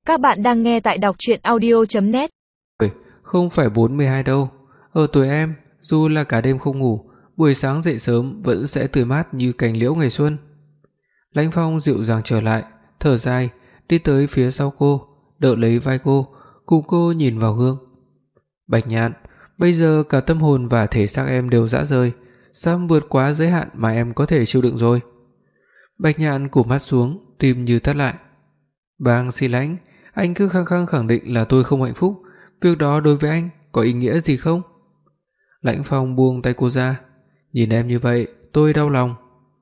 Các bạn đang nghe tại đọc truyện audio.net. Không phải 42 đâu. Ở tuổi em, dù là cả đêm không ngủ, buổi sáng dậy sớm vẫn sẽ tươi mát như cành liễu ngày xuân. Lãnh Phong dịu dàng trở lại, thở dài, đi tới phía sau cô, đỡ lấy vai cô, cùng cô nhìn vào gương. Bạch Nhạn, bây giờ cả tâm hồn và thể xác em đều rã rời, sắp vượt quá giới hạn mà em có thể chịu đựng rồi. Bạch Nhạn cụp mắt xuống, tim như thắt lại. Bang Xi Lãnh, anh cứ khăng khăng khẳng định là tôi không hạnh phúc, việc đó đối với anh có ý nghĩa gì không? Lãnh Phong buông tay cô ra, nhìn em như vậy, tôi đau lòng.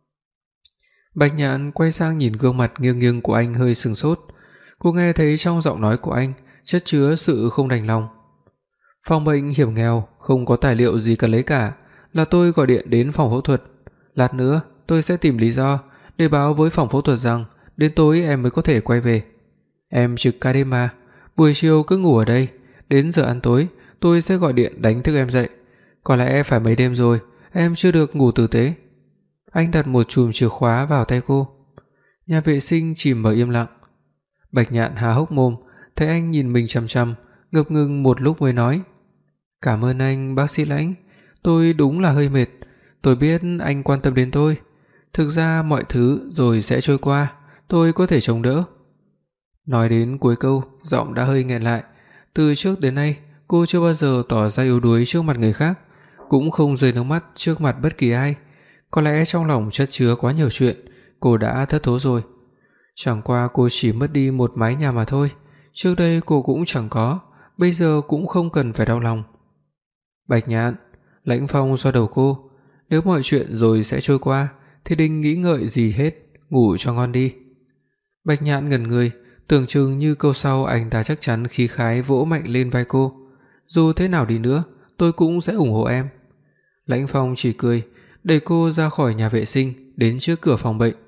Bạch Nhạn quay sang nhìn gương mặt nghiêng nghiêng của anh hơi sững sốt, cô nghe thấy trong giọng nói của anh chất chứa sự không đành lòng. Phòng bệnh hiểm nghèo, không có tài liệu gì cần lấy cả, là tôi gọi điện đến phòng phẫu thuật, lát nữa tôi sẽ tìm lý do để báo với phòng phẫu thuật rằng đến tối em mới có thể quay về. Em trực ca đêm mà, buổi chiều cứ ngủ ở đây, đến giờ ăn tối tôi sẽ gọi điện đánh thức em dậy. Có lẽ phải mấy đêm rồi, em chưa được ngủ tử tế. Anh đặt một chùm chìa khóa vào tay cô. Nhà vệ sinh chìm vào im lặng. Bạch Nhạn há hốc mồm, thấy anh nhìn mình chằm chằm, ngập ngừng một lúc mới nói: "Cảm ơn anh, bác sĩ Lãnh, tôi đúng là hơi mệt, tôi biết anh quan tâm đến tôi. Thực ra mọi thứ rồi sẽ trôi qua, tôi có thể chống đỡ." Nói đến cuối câu, giọng đã hơi nghẹn lại. Từ trước đến nay, cô chưa bao giờ tỏ ra yếu đuối trước mặt người khác, cũng không rơi nước mắt trước mặt bất kỳ ai. Có lẽ trong lòng chất chứa quá nhiều chuyện, cô đã thất thố rồi. Chẳng qua cô chỉ mất đi một mái nhà mà thôi, trước đây cô cũng chẳng có, bây giờ cũng không cần phải đau lòng. Bạch Nhạn, Lãnh Phong xoa đầu cô, nếu mọi chuyện rồi sẽ trôi qua thì đừng nghĩ ngợi gì hết, ngủ cho ngon đi. Bạch Nhạn ngẩn người, tưởng chừng như câu sau anh ta chắc chắn khí khái vỗ mạnh lên vai cô. Dù thế nào đi nữa, tôi cũng sẽ ủng hộ em. Lãnh Phong chỉ cười, đẩy cô ra khỏi nhà vệ sinh, đến trước cửa phòng bệnh.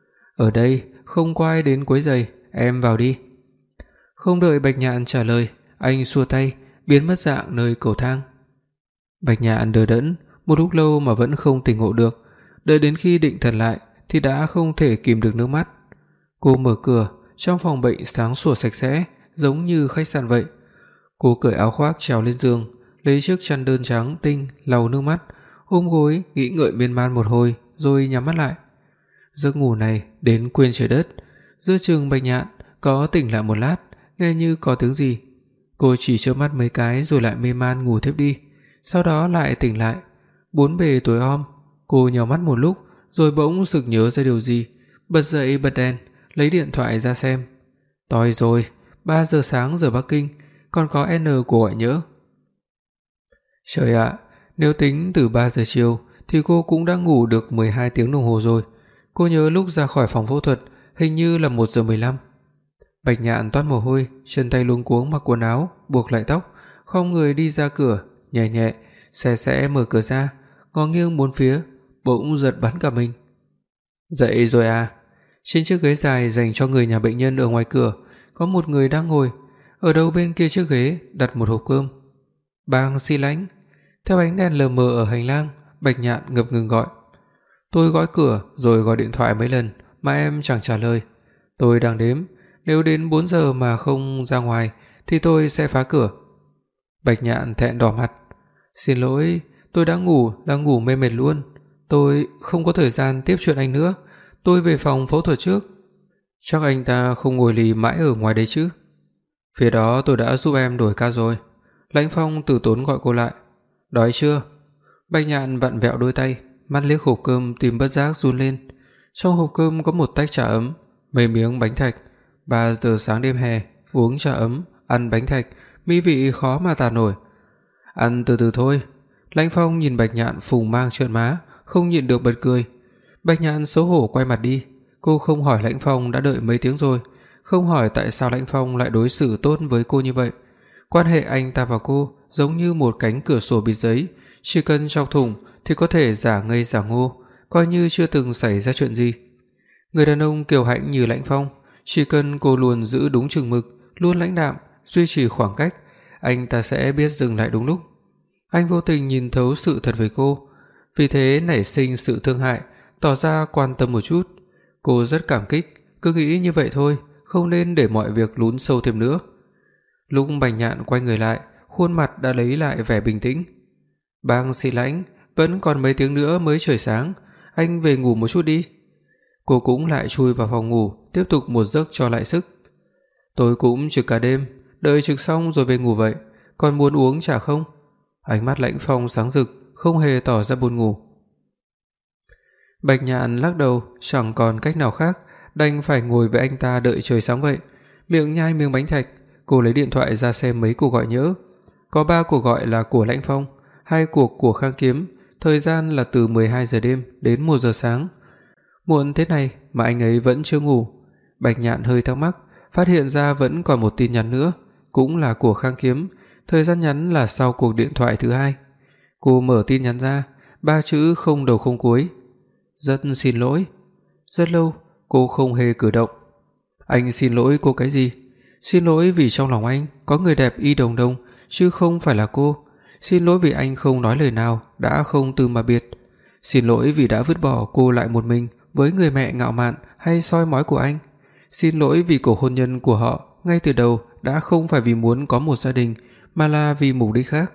Ở đây không có ai đến quấy rầy, em vào đi. Không đợi Bạch Nhạn trả lời, anh xua tay, biến mất dạng nơi cầu thang. Bạch Nhạn đờ đẫn, một lúc lâu mà vẫn không tỉnh ngộ được, đợi đến khi định thần lại thì đã không thể kìm được nước mắt. Cô mở cửa, trong phòng bệnh sáng sủa sạch sẽ, giống như khách sạn vậy. Cô cởi áo khoác trèo lên giường, lấy chiếc chăn đơn trắng tinh lau nước mắt, ôm gối nghĩ ngợi miên man một hồi rồi nhắm mắt lại. Giấc ngủ này đến quên trời đất. Giữa chừng Bạch Nhạn có tỉnh lại một lát, nghe như có tiếng gì. Cô chỉ chớp mắt mấy cái rồi lại mê man ngủ thiếp đi, sau đó lại tỉnh lại. Bốn bề tối om, cô nhắm mắt một lúc rồi bỗng sực nhớ ra điều gì, bật dậy bật đèn, lấy điện thoại ra xem. Tối rồi, 3 giờ sáng giờ Bắc Kinh, còn có N của gọi nhỡ. Trời ạ, nếu tính từ 3 giờ chiều thì cô cũng đã ngủ được 12 tiếng đồng hồ rồi. Cô nhớ lúc ra khỏi phòng phẫu thuật hình như là 1 giờ 15. Bạch Nhạn toát mồ hôi, chân tay luống cuống mặc quần áo, buộc lại tóc, khom người đi ra cửa, nhẹ nhẹ sẽ mở cửa ra, ngó nghiêng bốn phía, bỗng giật bắn cả mình. Dậy rồi à? Trên chiếc ghế dài dành cho người nhà bệnh nhân ở ngoài cửa, có một người đang ngồi, ở đầu bên kia chiếc ghế đặt một hộp cơm. Bang Xi Lãnh. Theo ánh đèn lờ mờ ở hành lang, Bạch Nhạn ngập ngừng gọi. Tôi gõ cửa rồi gọi điện thoại mấy lần mà em chẳng trả lời. Tôi đang đếm, nếu đến 4 giờ mà không ra ngoài thì tôi sẽ phá cửa. Bạch Nhạn thẹn đỏ mặt. Xin lỗi, tôi đã ngủ mê mệt luôn. Tôi không có thời gian tiếp chuyện anh nữa. Tôi về phòng phẫu thuật trước. Chắc anh ta không ngồi lì mãi ở ngoài đấy chứ? Phía đó tôi đã giúp em đổi ca rồi. Lãnh Phong từ tốn gọi cô lại. Đói chưa? Bạch Nhạn vặn vẹo đôi tay, mắt liếc hộp cơm, tim bất giác run lên. Trong hộp cơm có một tách trà ấm, mấy miếng bánh thạch. 3 giờ sáng đêm hè, uống trà ấm, ăn bánh thạch, mỹ vị khó mà tả nổi. Ăn từ từ thôi. Lãnh Phong nhìn Bạch Nhạn phùng mang trợn má, không nhịn được bật cười. Bạch Nhạn xấu hổ quay mặt đi. Cô không hỏi Lãnh Phong đã đợi mấy tiếng rồi, không hỏi tại sao Lãnh Phong lại đối xử tốt với cô như vậy. Quan hệ anh ta và cô giống như một cánh cửa sổ bịt giấy, chỉ cần chọc thủng thì có thể giả ngây giả ngô, coi như chưa từng xảy ra chuyện gì. Người đàn ông kiêu hãnh như Lãnh Phong, chỉ cần cô luôn giữ đúng chừng mực, luôn lãnh đạm, duy trì khoảng cách, anh ta sẽ biết dừng lại đúng lúc. Anh vô tình nhìn thấu sự thật về cô, vì thế nảy sinh sự thương hại, tỏ ra quan tâm một chút. Cô rất cảm kích, cứ nghĩ như vậy thôi, không nên để mọi việc lún sâu thêm nữa. Lúc Bạch Nhạn quay người lại, khuôn mặt đã lấy lại vẻ bình tĩnh. "Bang Sĩ Lãnh, vẫn còn mấy tiếng nữa mới trời sáng, anh về ngủ một chút đi." Cô cũng lại chui vào phòng ngủ, tiếp tục một giấc cho lại sức. "Tôi cũng trực cả đêm, đợi trực xong rồi về ngủ vậy, còn muốn uống trà không?" Ánh mắt Lãnh Phong sáng rực, không hề tỏ ra buồn ngủ. Bạch Nhạn lắc đầu, chẳng còn cách nào khác, đành phải ngồi với anh ta đợi trời sáng vậy. Miệng nhai miếng bánh thạch, cô lấy điện thoại ra xem mấy cuộc gọi nhỡ. Có 3 cuộc gọi là của Lãnh Phong, 2 cuộc của Khang Kiếm, thời gian là từ 12 giờ đêm đến 1 giờ sáng. Muộn thế này mà anh ấy vẫn chưa ngủ. Bạch Nhạn hơi thắc mắc, phát hiện ra vẫn còn một tin nhắn nữa, cũng là của Khang Kiếm, thời gian nhắn là sau cuộc điện thoại thứ 2. Cô mở tin nhắn ra, 3 chữ không đầu không cuối. "Rất xin lỗi." Rất lâu, cô không hề cử động. Anh xin lỗi cô cái gì? Xin lỗi vì trong lòng anh có người đẹp y đồng đồng, chứ không phải là cô. Xin lỗi vì anh không nói lời nào, đã không từ mà biệt. Xin lỗi vì đã vứt bỏ cô lại một mình với người mẹ ngạo mạn hay soi mói của anh. Xin lỗi vì cuộc hôn nhân của họ ngay từ đầu đã không phải vì muốn có một gia đình, mà là vì mục đích khác.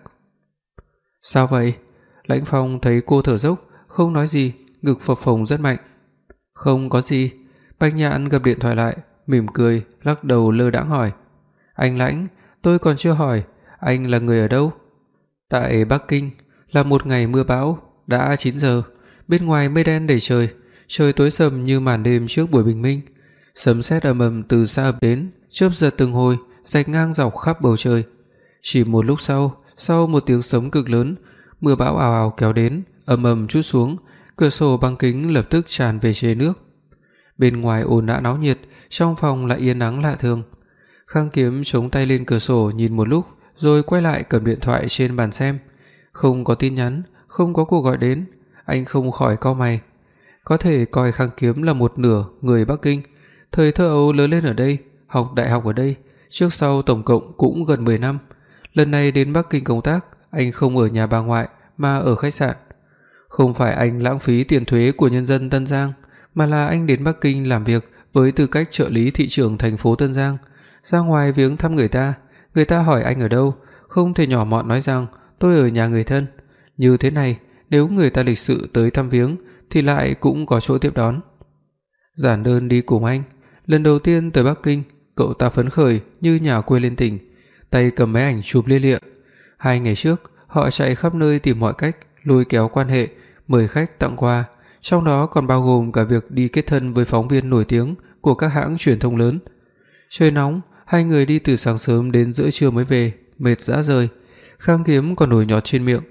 "Sao vậy?" Lãnh Phong thấy cô thở dốc, không nói gì, ngực phập phồng rất mạnh. "Không có gì." Bạch Nhạn gập điện thoại lại, mỉm cười, lắc đầu lơ đãng hỏi: "Anh Lãnh, tôi còn chưa hỏi, anh là người ở đâu?" "Tại Bắc Kinh, là một ngày mưa bão, đã 9 giờ, bên ngoài mây đen đầy trời, trời tối sầm như màn đêm trước buổi bình minh. Sấm sét ầm ầm từ xa ập đến, chớp giật từng hồi, rạch ngang dọc khắp bầu trời. Chỉ một lúc sau một tiếng sấm cực lớn, mưa bão ào ào kéo đến, ầm ầm trút xuống, cửa sổ băng kính lập tức tràn về chế nước. Bên ngoài ồn ào náo nhiệt, trong phòng lại yên ắng lạ thường." Khang Kiếm chống tay lên cửa sổ nhìn một lúc, rồi quay lại cầm điện thoại trên bàn xem. Không có tin nhắn, không có cuộc gọi đến, anh không khỏi cau mày. Có thể coi Khang Kiếm là một nửa người Bắc Kinh, thời thơ ấu lớn lên ở đây, học đại học ở đây, trước sau tổng cộng cũng gần 10 năm. Lần này đến Bắc Kinh công tác, anh không ở nhà bà ngoại mà ở khách sạn. Không phải anh lãng phí tiền thuế của nhân dân Tân Giang, mà là anh đến Bắc Kinh làm việc với tư cách trợ lý thị trưởng thành phố Tân Giang, ra ngoài viếng thăm người ta hỏi anh ở đâu, không thể nhỏ mọn nói rằng tôi ở nhà người thân. Như thế này, nếu người ta lịch sự tới thăm viếng thì lại cũng có chỗ tiếp đón. Giản Đơn đi cùng anh, lần đầu tiên tới Bắc Kinh, cậu ta phấn khởi như nhà quê lên tỉnh, tay cầm máy ảnh chụp lia lịa. 2 ngày trước, họ chạy khắp nơi tìm mọi cách lôi kéo quan hệ, mời khách tặng quà, trong đó còn bao gồm cả việc đi kết thân với phóng viên nổi tiếng của các hãng truyền thông lớn. Trời nóng, 2 người đi từ sáng sớm đến giữa trưa mới về, mệt rã rời. Khang Kiếm còn nổi nhọt trên miệng.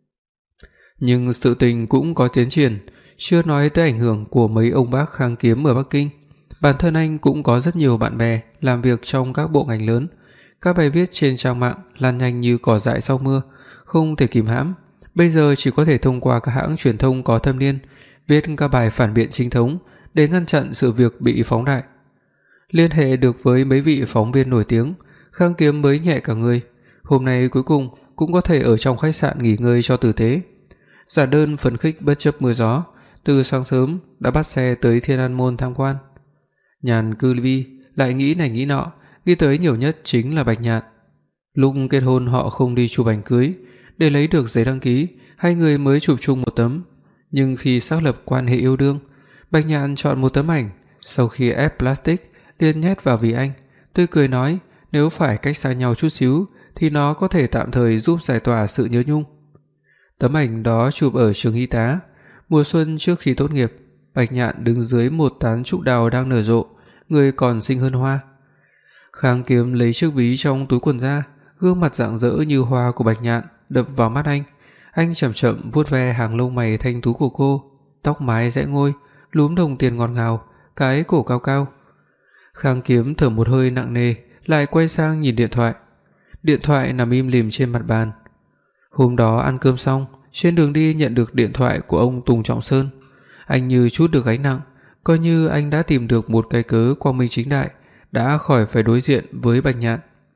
Nhưng sự tình cũng có tiến triển, chưa nói tới ảnh hưởng của mấy ông bác Khang Kiếm ở Bắc Kinh. Bản thân anh cũng có rất nhiều bạn bè làm việc trong các bộ ngành lớn. Các bài viết trên trang mạng lan nhanh như cỏ dại sau mưa, không thể kìm hãm. Bây giờ chỉ có thể thông qua các hãng truyền thông có thâm niên, viết các bài phản biện chính thống để ngăn chặn sự việc bị phóng đại. Liên hệ được với mấy vị phóng viên nổi tiếng, Khang Kiếm mới nhẹ cả người. Hôm nay cuối cùng cũng có thể ở trong khách sạn nghỉ ngơi cho tử tế. Giản Đơn phấn khích bất chấp mưa gió, từ sáng sớm đã bắt xe tới Thiên An Môn tham quan. Nhàn Cư Vi lại nghĩ này nghĩ nọ, nghĩ tới nhiều nhất chính là Bạch Nhạn. Lúc kết hôn họ không đi chụp ảnh cưới, để lấy được giấy đăng ký, 2 người mới chụp chung một tấm. Nhưng khi xác lập quan hệ yêu đương, Bạch Nhạn chọn một tấm ảnh, sau khi ép plastic liền nhét vào ví anh, tươi cười nói nếu phải cách xa nhau chút xíu thì nó có thể tạm thời giúp giải tỏa sự nhớ nhung. Tấm ảnh đó chụp ở trường y tá, mùa xuân trước khi tốt nghiệp. Bạch Nhạn đứng dưới một tán trúc đào đang nở rộ, người còn xinh hơn hoa. Khang Kiếm lấy chiếc ví trong túi quần ra, gương mặt rạng rỡ như hoa của Bạch Nhạn đập vào mắt anh. Anh chậm chậm vuốt ve hàng lông mày thanh tú của cô, tóc mái rẽ ngôi, lúm đồng tiền ngọt ngào, cái cổ cao cao. Khang Kiếm thở một hơi nặng nề, lại quay sang nhìn điện thoại. Điện thoại nằm im lìm trên mặt bàn. Hôm đó ăn cơm xong, trên đường đi nhận được điện thoại của ông Tùng Trọng Sơn. Anh như trút được gánh nặng, coi như anh đã tìm được một cái cớ quang minh chính đại, đã khỏi phải đối diện với Bạch Nhạn.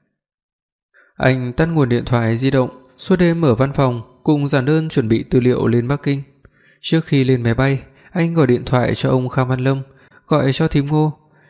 Anh tắt nguồn điện thoại di động, suốt đêm ở văn phòng cùng Giản Đơn chuẩn bị tư liệu lên Bắc Kinh. Trước khi lên máy bay, anh gọi điện thoại cho ông Kham Văn Lâm, gọi cho thím Ngô.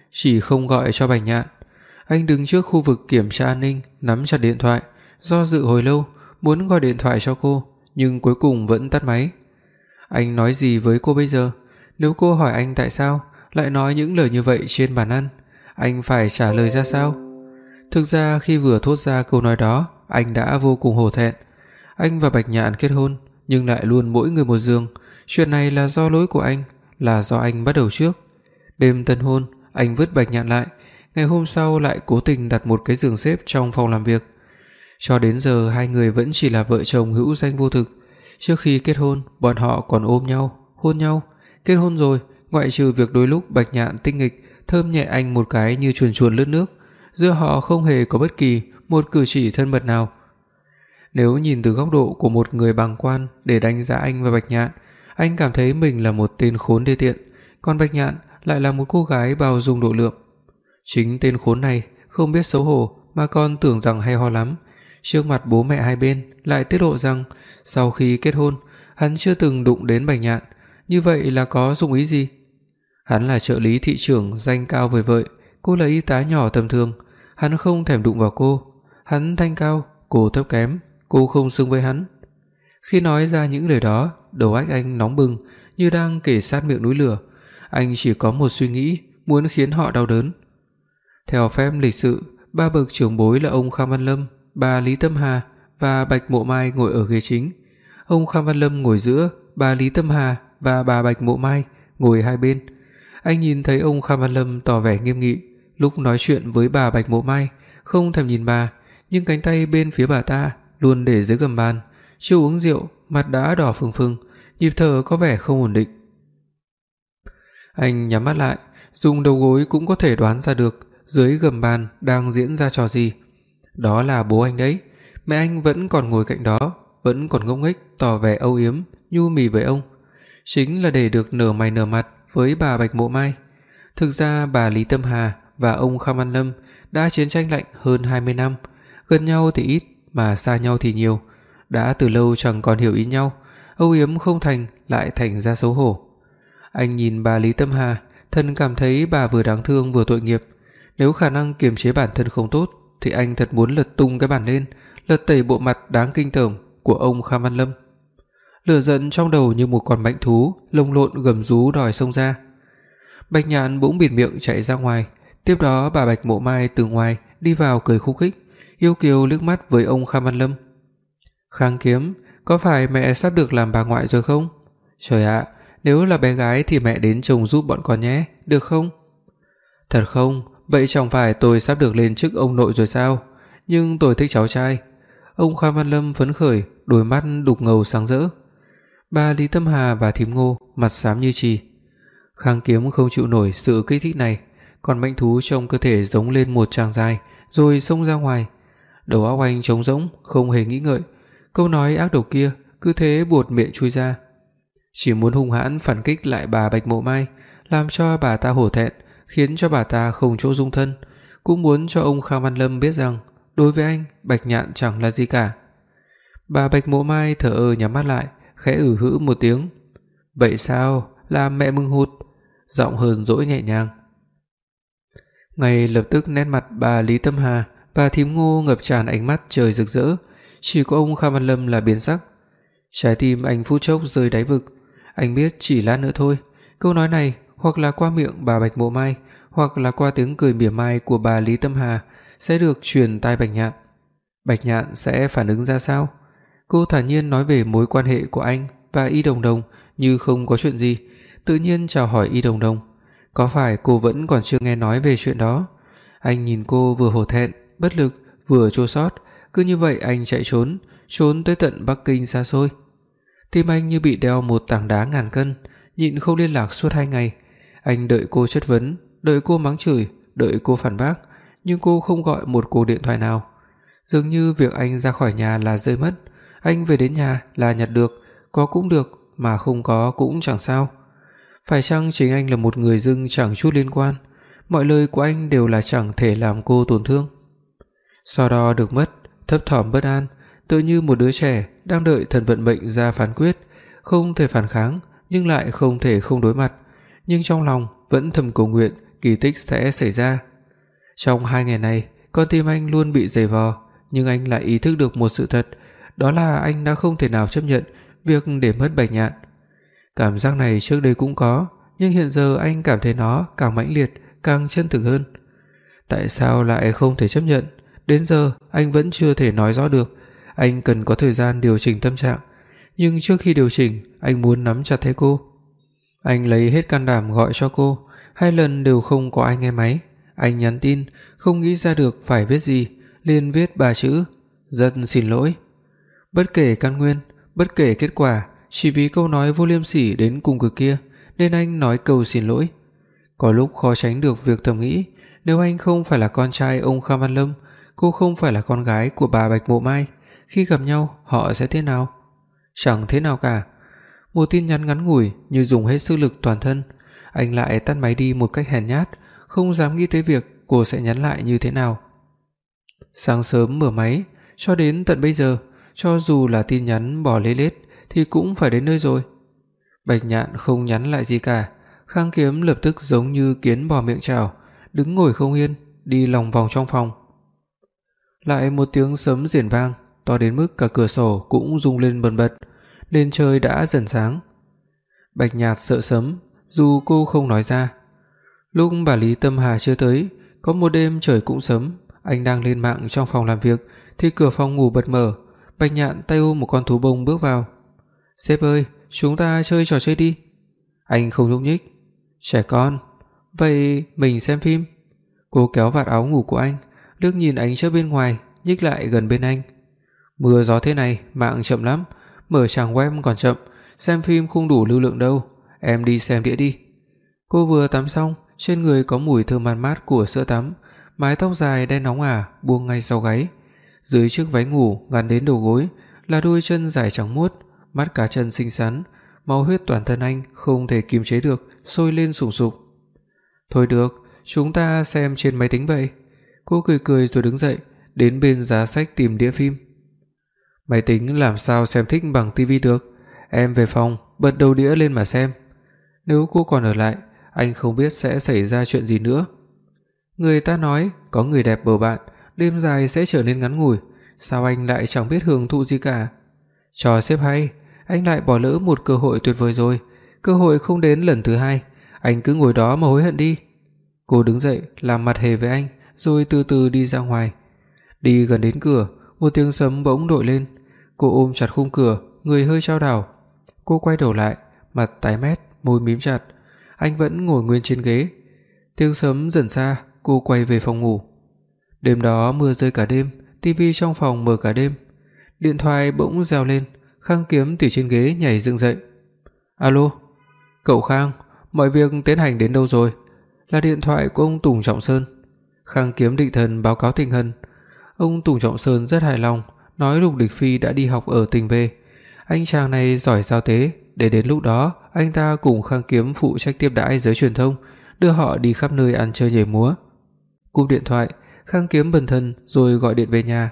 chỉ không gọi cho Bạch Nhạn. Anh đứng trước khu vực kiểm tra an ninh, nắm chặt điện thoại, do dự hồi lâu, muốn gọi điện thoại cho cô, nhưng cuối cùng vẫn tắt máy. Anh nói gì với cô bây giờ? Nếu cô hỏi anh tại sao lại nói những lời như vậy trên bàn ăn, anh phải trả lời ra sao? Thực ra khi vừa thốt ra câu nói đó, anh đã vô cùng hổ thẹn. Anh và Bạch Nhạn kết hôn, nhưng lại luôn mỗi người một giường. Chuyện này là do lỗi của anh, là do anh bắt đầu trước. Đêm tân hôn, anh vứt Bạch Nhạn lại, ngày hôm sau lại cố tình đặt một cái giường xếp trong phòng làm việc. Cho đến giờ hai người vẫn chỉ là vợ chồng hữu danh vô thực. Trước khi kết hôn, bọn họ còn ôm nhau, hôn nhau. Kết hôn rồi, ngoại trừ việc đôi lúc Bạch Nhạn tinh nghịch thơm nhẹ anh một cái như chuồn chuồn lướt nước, giữa họ không hề có bất kỳ một cử chỉ thân mật nào. Nếu nhìn từ góc độ của một người bàng quan để đánh giá anh và Bạch Nhạn, anh cảm thấy mình là một tên khốn đê tiện, còn Bạch Nhạn lại là một cô gái bao dung độ lượng. Chính tên khốn này không biết xấu hổ mà còn tưởng rằng hay ho lắm, trước mặt bố mẹ hai bên lại tiết lộ rằng sau khi kết hôn, hắn chưa từng đụng đến Bạch Nhạn. Như vậy là có dụng ý gì? Hắn là trợ lý thị trưởng danh cao vời vợi, cô là y tá nhỏ tầm thường, hắn không thèm đụng vào cô. Hắn thanh cao, cô thấp kém, cô không xứng với hắn. Khi nói ra những lời đó, đầu óc anh nóng bừng như đang kể sát miệng núi lửa. Anh chỉ có một suy nghĩ, muốn khiến họ đau đớn. Theo phép lịch sự, ba bậc trưởng bối là ông Kham Văn Lâm, bà Lý Tâm Hà và Bạch Mộ Mai ngồi ở ghế chính. Ông Kham Văn Lâm ngồi giữa, bà Lý Tâm Hà và bà Bạch Mộ Mai ngồi hai bên. Anh nhìn thấy ông Kham Văn Lâm tỏ vẻ nghiêm nghị, lúc nói chuyện với bà Bạch Mộ Mai không thèm nhìn bà, nhưng cánh tay bên phía bà ta luôn để dưới gầm bàn. Chưa uống rượu, mặt đã đỏ phừng phừng, nhịp thở có vẻ không ổn định. Anh nhắm mắt lại, dùng đầu gối cũng có thể đoán ra được dưới gầm bàn đang diễn ra trò gì. Đó là bố anh đấy. Mẹ anh vẫn còn ngồi cạnh đó, vẫn còn ngốc nghếch tỏ vẻ âu yếm, nhu mì với ông, chính là để được nở mày nở mặt với bà Bạch Mộ Mai. Thực ra bà Lý Tâm Hà và ông Kham Văn Lâm đã chiến tranh lạnh hơn 20 năm, gần nhau thì ít mà xa nhau thì nhiều, đã từ lâu chẳng còn hiểu ý nhau, âu yếm không thành lại thành ra xấu hổ. Anh nhìn bà Lý Tâm Hà, thân cảm thấy bà vừa đáng thương vừa tội nghiệp. Nếu khả năng kiềm chế bản thân không tốt thì anh thật muốn lật tung cái bàn lên, lật tẩy bộ mặt đáng kinh tởm của ông Kham Văn Lâm. Lửa giận trong đầu như một con mãnh thú lồng lộn gầm rú đòi xông ra. Bạch Nhạn bỗng bịt miệng chạy ra ngoài, tiếp đó bà Bạch Mộ Mai từ ngoài đi vào cười khúc khích, yêu kiều liếc mắt với ông Kham Văn Lâm. "Khang Kiếm, có phải mẹ sắp được làm bà ngoại rồi không? Trời ạ, nếu là bé gái thì mẹ đến trông giúp bọn con nhé, được không?" "Thật không? Vậy chẳng phải tôi sắp được lên chức ông nội rồi sao? Nhưng tôi thích cháu trai." Ông Kham Văn Lâm phấn khởi, đôi mắt đục ngầu sáng rỡ. Bà Lý Tâm Hà và thím Ngô mặt xám như chì. Khang Kiếm không chịu nổi sự kích thích này, còn mãnh thú trong cơ thể giống lên một tràng dài rồi xông ra ngoài. Đầu óc anh trống rỗng, không hề nghĩ ngợi, câu nói ác độc kia cứ thế buột miệng chui ra. Chỉ muốn hung hãn phản kích lại bà Bạch Mộ Mai, làm cho bà ta hổ thẹn, khiến cho bà ta không chỗ dung thân, cũng muốn cho ông Khang Văn Lâm biết rằng đối với anh, Bạch Nhạn chẳng là gì cả. Bà Bạch Mộ Mai thở ơ nhắm mắt lại, khẽ hử một tiếng. "Vậy sao? Làm mẹ mừng hụt." Giọng hờn dỗi nhẹ nhàng. Ngay lập tức nét mặt bà Lý Tâm Hà và thím Ngô ngập tràn ánh mắt trời rực rỡ, chỉ có ông Kham Văn Lâm là biến sắc. Trái tim anh phút chốc rơi đáy vực. Anh biết chỉ lát nữa thôi, câu nói này hoặc là qua miệng bà Bạch Mộ Mai, hoặc là qua tiếng cười mỉa mai của bà Lý Tâm Hà sẽ được truyền tai Bạch Nhạn. Bạch Nhạn sẽ phản ứng ra sao? Cô thản nhiên nói về mối quan hệ của anh và Y Đồng Đồng như không có chuyện gì, tự nhiên chào hỏi Y Đồng Đồng. Có phải cô vẫn còn chưa nghe nói về chuyện đó? Anh nhìn cô vừa hổ thẹn, bất lực, vừa chua xót, cứ như vậy anh chạy trốn tới tận Bắc Kinh xa xôi. Tim anh như bị đeo một tảng đá ngàn cân, nhịn không liên lạc suốt 2 ngày. Anh đợi cô chất vấn, đợi cô mắng chửi, đợi cô phản bác, nhưng cô không gọi một cuộc điện thoại nào. Dường như việc anh ra khỏi nhà là rơi mất, anh về đến nhà là nhặt được, có cũng được mà không có cũng chẳng sao. Phải chăng chính anh là một người dưng chẳng chút liên quan? Mọi lời của anh đều là chẳng thể làm cô tổn thương. So đo được mất, thấp thỏm bất an, tựa như một đứa trẻ đang đợi thần vận mệnh ra phán quyết, không thể phản kháng nhưng lại không thể không đối mặt, nhưng trong lòng vẫn thầm cầu nguyện kỳ tích sẽ xảy ra. Trong 2 ngày này, con tim anh luôn bị giày vò, nhưng anh lại ý thức được một sự thật, đó là anh đã không thể nào chấp nhận việc để mất Bạch Nhạn. Cảm giác này trước đây cũng có, nhưng hiện giờ anh cảm thấy nó càng mãnh liệt, càng chân thực hơn. Tại sao lại không thể chấp nhận? Đến giờ anh vẫn chưa thể nói rõ được. Anh cần có thời gian điều chỉnh tâm trạng, nhưng trước khi điều chỉnh, anh muốn nắm chặt tay cô. Anh lấy hết can đảm gọi cho cô, 2 lần đều không có ai nghe máy. Anh nhắn tin, không nghĩ ra được phải viết gì, liền viết 3 chữ: rất xin lỗi. Bất kể căn nguyên, bất kể kết quả, chỉ vì câu nói vô liêm sỉ đến cùng cực kia, nên anh nói câu xin lỗi. Có lúc khó tránh được việc thầm nghĩ, nếu anh không phải là con trai ông Kham Văn Lâm, cô không phải là con gái của bà Bạch Mộ Mai, khi gặp nhau họ sẽ thế nào? Chẳng thế nào cả. Một tin nhắn ngắn ngủi như dùng hết sức lực toàn thân. Anh lại tắt máy đi một cách hèn nhát, không dám nghĩ tới việc cô sẽ nhắn lại như thế nào. Sáng sớm mở máy, cho đến tận bây giờ, cho dù là tin nhắn bỏ lê lết thì cũng phải đến nơi rồi. Bạch Nhạn không nhắn lại gì cả. Khang Kiếm lập tức giống như kiến bò miệng chảo, đứng ngồi không yên, đi lòng vòng trong phòng. Lại một tiếng sấm rền vang, to đến mức cả cửa sổ cũng rung lên bần bật. Nền trời đã dần sáng. Bạch Nhạn sợ sấm, dù cô không nói ra. Lúc bà Lý Tâm Hà chưa tới, có một đêm trời cũng sấm, anh đang lên mạng trong phòng làm việc thì cửa phòng ngủ bật mở, Bạch Nhạn tay ôm một con thú bông bước vào. "Sếp ơi, chúng ta chơi trò chơi đi." Anh không nhúc nhích. "Trẻ con, vậy mình xem phim." Cô kéo vạt áo ngủ của anh, liếc nhìn ánh chớp bên ngoài, nhích lại gần bên anh. "Mưa gió thế này, mạng chậm lắm, mở trang web còn chậm, xem phim không đủ lưu lượng đâu, em đi xem đĩa đi." Cô vừa tắm xong, trên người có mùi thơm man mát của sữa tắm, mái tóc dài đen óng ả buông ngay sau gáy. Dưới chiếc váy ngủ gắn đến đầu gối là đôi chân dài trắng muốt, mắt cá chân xinh xắn, máu huyết toàn thân anh không thể kiềm chế được sôi lên sùng sục. "Thôi được, chúng ta xem trên máy tính vậy." Cô cười cười rồi đứng dậy, đến bên giá sách tìm đĩa phim. "Máy tính làm sao xem thích bằng tivi được, em về phòng bật đầu đĩa lên mà xem." Nếu cô còn ở lại, anh không biết sẽ xảy ra chuyện gì nữa. Người ta nói có người đẹp bầu bạn, đêm dài sẽ trở nên ngắn ngủi, sao anh lại chẳng biết hưởng thụ gì cả? Trò xếp hay, anh lại bỏ lỡ một cơ hội tuyệt vời rồi, cơ hội không đến lần thứ hai, anh cứ ngồi đó mà hối hận đi. Cô đứng dậy, làm mặt hề với anh, rồi từ từ đi ra ngoài. Đi gần đến cửa, một tiếng sấm bỗng đội lên. Cô ôm chặt khung cửa, người hơi chao đảo. Cô quay đầu lại, mặt tái mét, môi mím chặt. Anh vẫn ngồi nguyên trên ghế. Tiếng sấm dần xa, cô quay về phòng ngủ. Đêm đó mưa rơi cả đêm, tivi trong phòng mở cả đêm. Điện thoại bỗng reo lên, Khang Kiếm từ trên ghế nhảy dựng dậy. "Alo, cậu Khang, mọi việc tiến hành đến đâu rồi?" Là điện thoại của ông Tùng Trọng Sơn. Khang Kiếm định thần báo cáo tình hình. Ông Tùng Trọng Sơn rất hài lòng, nói Lục Địch Phi đã đi học ở tỉnh về. Anh chàng này giỏi giao tế, để đến lúc đó anh ta cùng Khang Kiếm phụ trách tiếp đãi giới truyền thông, đưa họ đi khắp nơi ăn chơi nhảy múa. Cúp điện thoại, Khang Kiếm bần thần rồi gọi điện về nhà.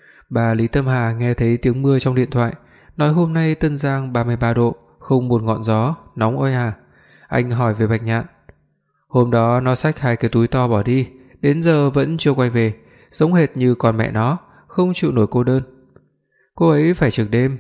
Bà Lý Tâm Hà nghe thấy tiếng mưa trong điện thoại, nói hôm nay Tân Giang 33 độ, không một ngọn gió, nóng oi ả. Anh hỏi về Bạch Nhạn. Hôm đó nó xách 2 cái túi to bỏ đi, đến giờ vẫn chưa quay về, giống hệt như con mẹ nó, không chịu nổi cô đơn. Cô ấy phải trực đêm.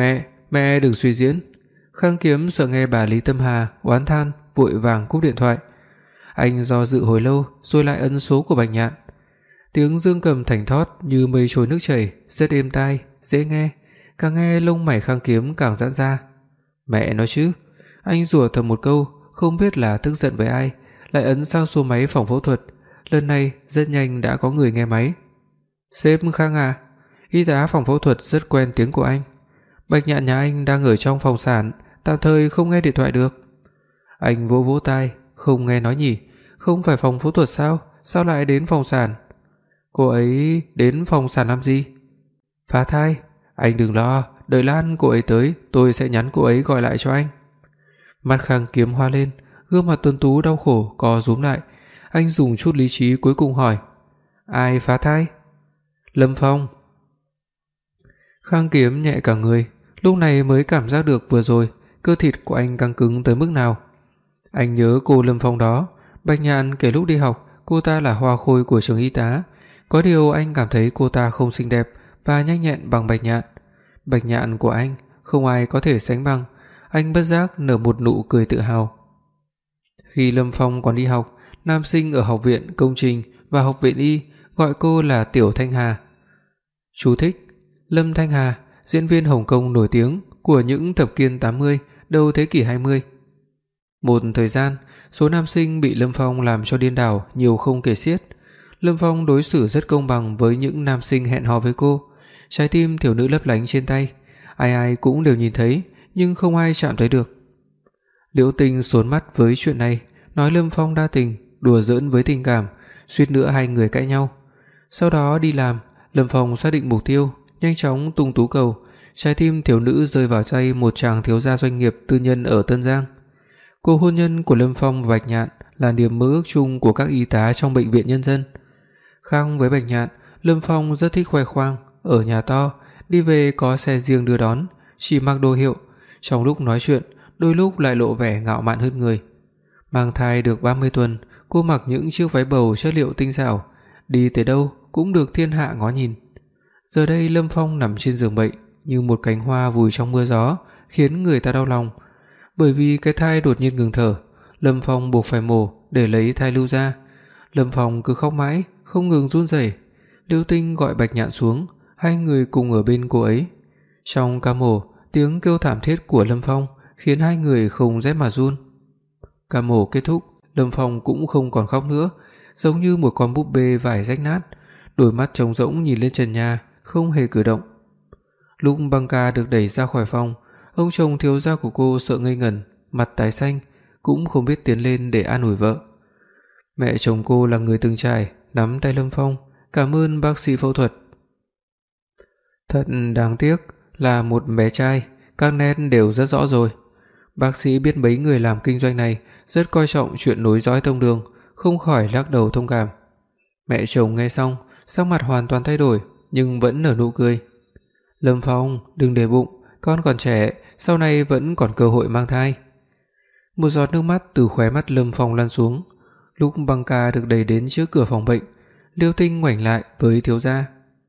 Mẹ đừng suy diễn. Khang Kiếm sợ nghe bà Lý Tâm Hà oán than, vội vàng cúp điện thoại. Anh do dự hồi lâu rồi lại ấn số của Bạch Nhạn. Tiếng dương cầm thảnh thót như mây trôi nước chảy, rất êm tai, dễ nghe. Càng nghe lông mày Khang Kiếm càng giãn ra. Mẹ nói chứ. Anh rủa thầm một câu, không biết là tức giận với ai, lại ấn sang số máy phòng phẫu thuật. Lần này rất nhanh đã có người nghe máy. "Sếp Khang à, y tá phòng phẫu thuật rất quen tiếng của anh. Bạch Nhạn nhà anh đang ở trong phòng sản, tạm thời không nghe điện thoại được." Anh vỗ vỗ tai, không nghe nói nhỉ, không phải phòng phẫu thuật sao, sao lại đến phòng sản? Cô ấy đến phòng sản làm gì? Phá thai. Anh đừng lo, đợi lát cô ấy tới, tôi sẽ nhắn cô ấy gọi lại cho anh. Mắt Khang Kiếm hoa lên, gương mặt tuấn tú đau khổ co rúm lại. Anh dùng chút lý trí cuối cùng hỏi. Ai phá thai? Lâm Phong. Khang Kiếm nhẹ cả người, lúc này mới cảm giác được vừa rồi cơ thịt của anh căng cứng tới mức nào. Anh nhớ cô Lâm Phong đó, Bạch Nhạn kể lúc đi học, cô ta là hoa khôi của trường y tá, có điều anh cảm thấy cô ta không xinh đẹp và nhanh nhẹn bằng Bạch Nhạn. Bạch Nhạn của anh không ai có thể sánh bằng. Anh bất giác nở một nụ cười tự hào. Khi Lâm Phong còn đi học, nam sinh ở học viện công trình và học viện y gọi cô là Tiểu Thanh Hà. Chú thích: Lâm Thanh Hà, diễn viên Hồng Kông nổi tiếng của những thập niên 80, đầu thế kỷ 20. Một thời gian, số nam sinh bị Lâm Phong làm cho điên đảo nhiều không kể xiết. Lâm Phong đối xử rất công bằng với những nam sinh hẹn hò với cô. Trái tim thiếu nữ lấp lánh trên tay, ai ai cũng đều nhìn thấy, nhưng không ai chạm tới được. Liễu Tinh xốn mắt với chuyện này, nói Lâm Phong đa tình, đùa giỡn với tình cảm, suýt nữa hai người cãi nhau. Sau đó đi làm, Lâm Phong xác định mục tiêu, nhanh chóng tung tú cầu, trái tim thiếu nữ rơi vào tay một chàng thiếu gia doanh nghiệp tư nhân ở Tân Giang. Cuộc hôn nhân của Lâm Phong và Bạch Nhạn là niềm mơ ước chung của các y tá trong bệnh viện nhân dân. Khác với Bạch Nhạn, Lâm Phong rất thích khoe khoang, ở nhà to, đi về có xe riêng đưa đón, chỉ mặc đồ hiệu, trong lúc nói chuyện, đôi lúc lại lộ vẻ ngạo mạn hơn người. Mang thai được 30 tuần, cô mặc những chiếc váy bầu chất liệu tinh xảo, đi tới đâu cũng được thiên hạ ngó nhìn. Giờ đây Lâm Phong nằm trên giường bệnh như một cánh hoa vùi trong mưa gió, khiến người ta đau lòng. Bởi vì cái thai đột nhiên ngừng thở, Lâm Phong buộc phải mổ để lấy thai lưu ra. Lâm Phong cứ khóc mãi, không ngừng run rẩy. Liễu Tinh gọi Bạch Nhạn xuống, hai người cùng ở bên cô ấy. Trong ca mổ, tiếng kêu thảm thiết của Lâm Phong khiến hai người không rét mà run. Ca mổ kết thúc, Lâm Phong cũng không còn khóc nữa, giống như một con búp bê vải rách nát, đôi mắt trống rỗng nhìn lên trần nhà, không hề cử động. Lúc băng ca được đẩy ra khỏi phòng, ông chồng thiếu gia của cô sợ ngây ngẩn, mặt tái xanh, cũng không biết tiến lên để an ủi vợ. Mẹ chồng cô là người từng trải, nắm tay Lâm Phong, cảm ơn bác sĩ phẫu thuật. Thật đáng tiếc là một bé trai, các nét đều rất rõ rồi. Bác sĩ biết mấy người làm kinh doanh này rất coi trọng chuyện nối dõi tông đường, không khỏi lắc đầu thông cảm. Mẹ chồng nghe xong, sắc mặt hoàn toàn thay đổi, nhưng vẫn nở nụ cười. Lâm Phong, đừng để bụng, con còn trẻ, sau này vẫn còn cơ hội mang thai. Một giọt nước mắt từ khóe mắt Lâm Phong lăn xuống. Lúc băng ca được đẩy đến trước cửa phòng bệnh, Liêu Tinh ngoảnh lại với thiếu gia.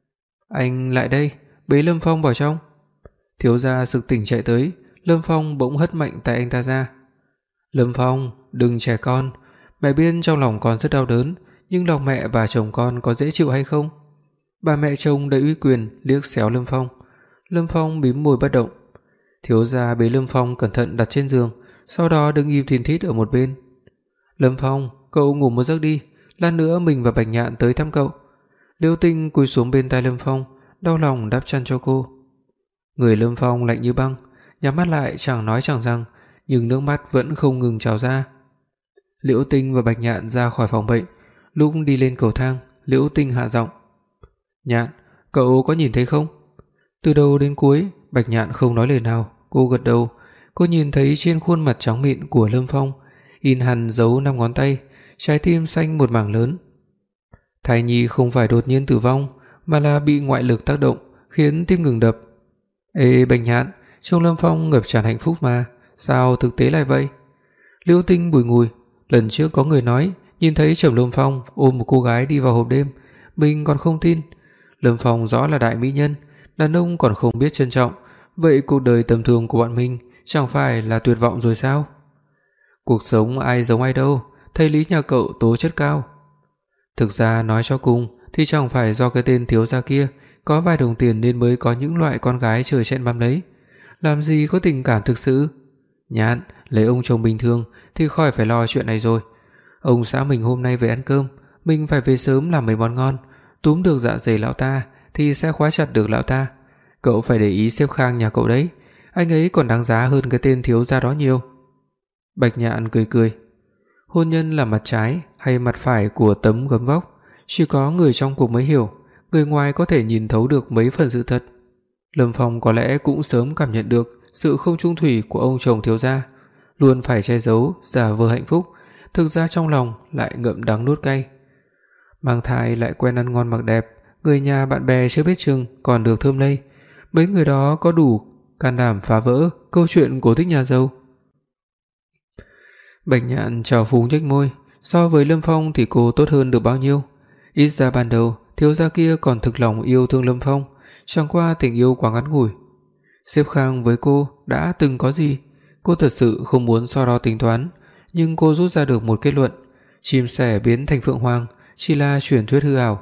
Anh lại đây, bế Lâm Phong vào trong. Thiếu gia sực tỉnh chạy tới, Lâm Phong bỗng hất mạnh tay anh ta ra. Lâm Phong, đừng trẻ con, mẹ biết trong lòng con rất đau đớn, nhưng lòng mẹ và chồng con có dễ chịu hay không? Bà mẹ chồng đầy uy quyền liếc xéo Lâm Phong. Lâm Phong mím môi bất động. Thiếu gia bế Lâm Phong cẩn thận đặt trên giường, sau đó đứng im thìn thít ở một bên. Lâm Phong, cậu ngủ một giấc đi, lát nữa mình và Bạch Nhạn tới thăm cậu. Liêu Tinh cúi xuống bên tai Lâm Phong, đau lòng đắp chăn cho cô. Người Lâm Phong lạnh như băng, nhắm mắt lại chẳng nói chẳng rằng, nhưng nước mắt vẫn không ngừng trào ra. Liễu Tinh và Bạch Nhạn ra khỏi phòng bệnh, lúc đi lên cầu thang, Liễu Tinh hạ giọng. Nhạn, cậu có nhìn thấy không? Từ đầu đến cuối, Bạch Nhạn không nói lời nào, cô gật đầu. Cô nhìn thấy trên khuôn mặt trắng mịn của Lâm Phong in hằn dấu 5 ngón tay, trái tim xanh một mảng lớn. Thai nhi không phải đột nhiên tử vong, mà là bị ngoại lực tác động, khiến tim ngừng đập. Ê Bạch Nhạn, trông Lâm Phong ngập tràn hạnh phúc mà, sao thực tế lại vậy? Liễu Tinh bùi ngùi, lần trước có người nói nhìn thấy Trầm Lâm Phong ôm một cô gái đi vào hộp đêm, mình còn không tin. Lâm Phong rõ là đại mỹ nhân, đàn ông còn không biết trân trọng, vậy cuộc đời tầm thường của bọn mình chẳng phải là tuyệt vọng rồi sao? Cuộc sống ai giống ai đâu, thầy Lý nhà cậu tố chất cao. Thực ra nói cho cùng thì chẳng phải do cái tên thiếu gia kia có vài đồng tiền nên mới có những loại con gái trời chen bám lấy, làm gì có tình cảm thực sự. Nhạn, lấy ông chồng bình thường thì khỏi phải lo chuyện này rồi. Ông xã mình hôm nay về ăn cơm, mình phải về sớm làm mấy món ngon, túm được dạ dày lão ta thì sẽ khóa chặt được lão ta. Cậu phải để ý sếp Khang nhà cậu đấy, anh ấy còn đáng giá hơn cái tên thiếu gia đó nhiều. Bạch Nhạn cười cười. Hôn nhân là mặt trái hay mặt phải của tấm gấm vóc, chỉ có người trong cuộc mới hiểu, người ngoài có thể nhìn thấu được mấy phần sự thật. Lâm Phong có lẽ cũng sớm cảm nhận được sự không chung thủy của ông chồng thiếu gia, luôn phải che giấu, giả vờ hạnh phúc, thực ra trong lòng lại ngậm đắng nuốt cay. Mang thai lại quen ăn ngon mặc đẹp, người nhà bạn bè chưa biết chừng còn được thơm lây. Mấy người đó có đủ can đảm phá vỡ câu chuyện cổ tích nhà giàu. Bạch Nhạn trào phúng nhếch môi, so với Lâm Phong thì cô tốt hơn được bao nhiêu? Ít ra ban đầu thiếu gia kia còn thực lòng yêu thương Lâm Phong, chẳng qua tình yêu quá ngắn ngủi. Xếp Khang với cô đã từng có gì? Cô thật sự không muốn so đo tính toán, nhưng cô rút ra được một kết luận, chim sẻ biến thành phượng hoàng chỉ là truyền thuyết hư ảo.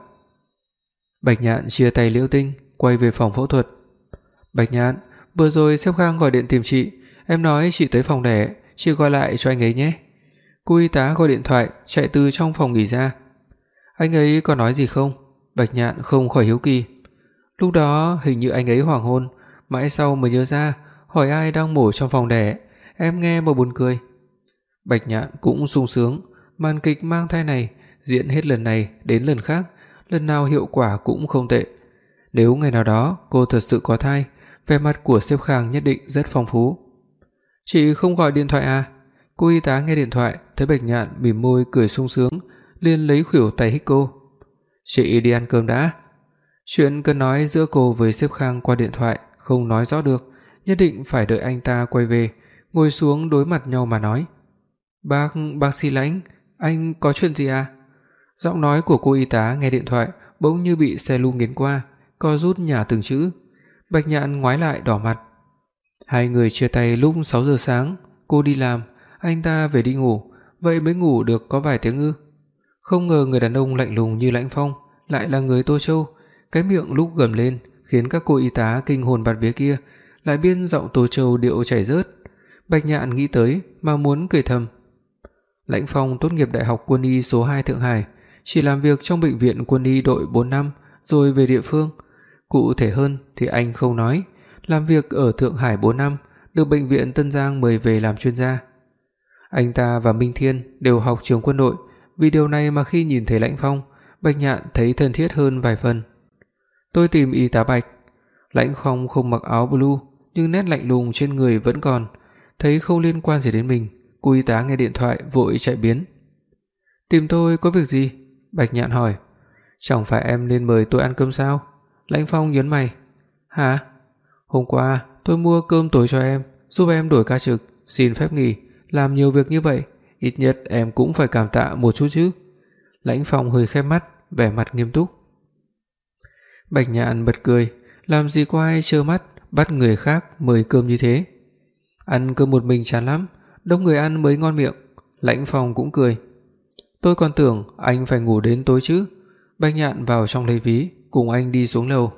Bạch Nhạn chia tay Liễu Tinh, quay về phòng phẫu thuật. Bạch Nhạn, vừa rồi Xếp Khang gọi điện tìm chị, em nói chị tới phòng đẻ, chị gọi lại cho anh ấy nhé. Cô y tá gọi điện thoại chạy từ trong phòng nghỉ ra. Anh ấy có nói gì không? Bạch Nhạn không khỏi hiếu kỳ. Lúc đó hình như anh ấy hoảng hôn, mãi sau mới nhớ ra hỏi ai đang mổ trong phòng đẻ, em nghe mà buồn cười. Bạch Nhạn cũng sung sướng, màn kịch mang thai này diễn hết lần này đến lần khác, lần nào hiệu quả cũng không tệ. Nếu ngày nào đó cô thật sự có thai, vẻ mặt của Xếp Khang nhất định rất phong phú. Chị không gọi điện thoại à? Cô y tá nghe điện thoại thấy Bạch Nhạn mỉm môi cười sung sướng, liền lấy khuỷu tay hít cô. Chị đi ăn cơm đã. Chuyện cần nói giữa cô với Xếp Khang qua điện thoại không nói rõ được, nhất định phải đợi anh ta quay về, ngồi xuống đối mặt nhau mà nói. Bác sĩ Lãnh, anh có chuyện gì à? Giọng nói của cô y tá nghe điện thoại bỗng như bị xe lu nghiến qua, co rút nhả từng chữ. Bạch Nhạn ngoái lại đỏ mặt. Hai người chia tay lúc 6 giờ sáng, cô đi làm, anh ta về đi ngủ, vậy mới ngủ được có vài tiếng ư? Không ngờ người đàn ông lạnh lùng như Lãnh Phong lại là người Tô Châu, cái miệng lúc gầm lên khiến các cô y tá kinh hồn bạt vía kia lại biên giọng Tô Châu điệu chảy rớt. Bạch Nhạn nghĩ tới mà muốn cười thầm. Lãnh Phong tốt nghiệp Đại học Quân y số 2 Thượng Hải, chỉ làm việc trong bệnh viện Quân y đội 4 năm rồi về địa phương. Cụ thể hơn thì anh không nói, làm việc ở Thượng Hải 4 năm, được bệnh viện Tân Giang mời về làm chuyên gia. Anh ta và Minh Thiên đều học trường quân đội, vì điều này mà khi nhìn thấy Lãnh Phong, Bạch Nhạn thấy thân thiết hơn vài phần. Tôi tìm y tá Bạch. Lãnh Phong không mặc áo blue, nhưng nét lạnh lùng trên người vẫn còn, thấy không liên quan gì đến mình, cô y tá nghe điện thoại vội chạy biến. Tìm tôi có việc gì? Bạch Nhạn hỏi. Chẳng phải em nên mời tôi ăn cơm sao? Lãnh Phong nhớn mày. Hả? Hôm qua tôi mua cơm tối cho em, giúp em đổi ca trực, xin phép nghỉ, làm nhiều việc như vậy, ít nhất em cũng phải cảm tạ một chút chứ. Lãnh Phong hơi khép mắt, vẻ mặt nghiêm túc. Bạch Nhạn bật cười, làm gì có ai trơ mắt bắt người khác mời cơm như thế. Ăn cơm một mình chán lắm, đông người ăn mới ngon miệng. Lãnh Phong cũng cười. Tôi còn tưởng anh phải ngủ đến tối chứ. Bạch Nhạn vào trong lấy ví, cùng anh đi xuống lầu.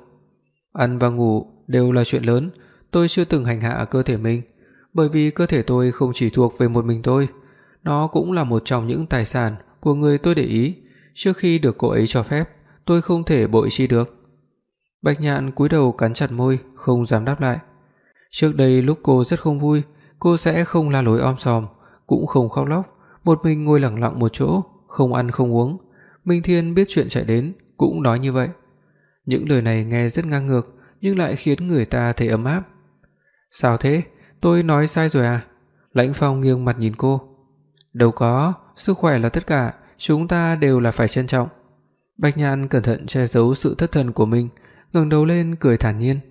Ăn và ngủ đều là chuyện lớn, tôi chưa từng hành hạ cơ thể mình, bởi vì cơ thể tôi không chỉ thuộc về một mình tôi, nó cũng là một trong những tài sản của người tôi để ý, trước khi được cô ấy cho phép, tôi không thể bội chi được. Bạch Nhạn cúi đầu cắn chặt môi, không dám đáp lại. Trước đây lúc cô rất không vui, cô sẽ không la lối om sòm, cũng không khóc lóc, một mình ngồi lặng lặng một chỗ, không ăn không uống. Minh Thiên biết chuyện chạy đến, cũng nói như vậy. Những lời này nghe rất ngang ngược, nhưng lại khiến người ta thấy ấm áp. Sao thế? Tôi nói sai rồi à? Lãnh Phong nghiêng mặt nhìn cô. Đâu có, sức khỏe là tất cả, chúng ta đều là phải trân trọng. Bạch Nhạn cẩn thận che giấu sự thất thần của mình, ngẩng đầu lên cười thản nhiên.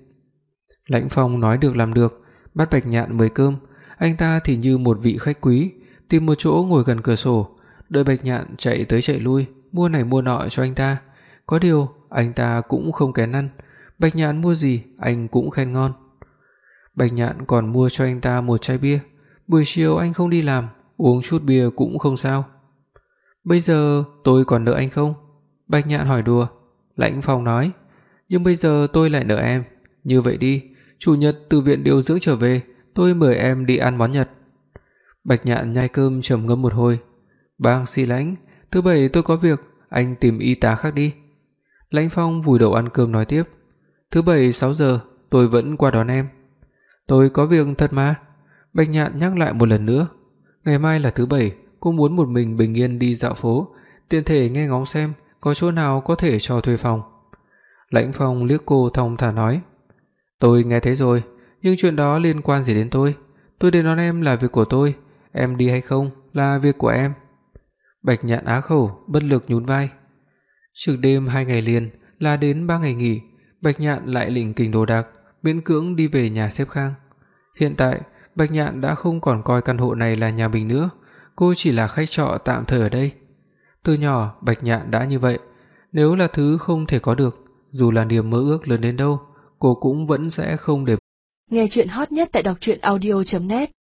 Lãnh Phong nói được làm được, bắt Bạch Nhạn mời cơm, anh ta thì như một vị khách quý, tìm một chỗ ngồi gần cửa sổ, đợi Bạch Nhạn chạy tới chạy lui, mua này mua nọ cho anh ta. Có điều, anh ta cũng không kén ăn, Bạch Nhạn mua gì anh cũng khen ngon. Bạch Nhạn còn mua cho anh ta một chai bia, buổi chiều anh không đi làm, uống chút bia cũng không sao. Bây giờ tôi còn nợ anh không? Bạch Nhạn hỏi đùa. Lãnh Phong nói, nhưng bây giờ tôi lại nợ em. Như vậy đi, chủ nhật từ viện điều dưỡng trở về, tôi mời em đi ăn món Nhật. Bạch Nhạn nhai cơm trầm ngâm một hồi. Bác sĩ Lãnh, thứ bảy tôi có việc, anh tìm y tá khác đi. Lãnh Phong vùi đầu ăn cơm nói tiếp. Thứ bảy 6 giờ, tôi vẫn qua đón em. Tôi có việc thật mà. Bạch Nhạn nhắc lại một lần nữa. Ngày mai là thứ bảy, cô muốn một mình bình yên đi dạo phố, tiện thể nghe ngóng xem có chỗ nào có thể cho thuê phòng. Lãnh Phong liếc cô thong thả nói. Tôi nghe thấy rồi, nhưng chuyện đó liên quan gì đến tôi? Tôi đến đón em là việc của tôi, em đi hay không là việc của em. Bạch Nhạn á khẩu, bất lực nhún vai. Trực đêm 2 ngày liền là đến 3 ngày nghỉ, Bạch Nhạn lại lỉnh kỉnh đồ đạc, miễn cưỡng đi về nhà Xếp Khang. Hiện tại, Bạch Nhạn đã không còn coi căn hộ này là nhà mình nữa, cô chỉ là khách trọ tạm thời ở đây. Từ nhỏ Bạch Nhạn đã như vậy, nếu là thứ không thể có được, dù là niềm mơ ước lớn đến đâu, cô cũng vẫn sẽ không để. Nghe truyện hot nhất tại đọc truyện audio net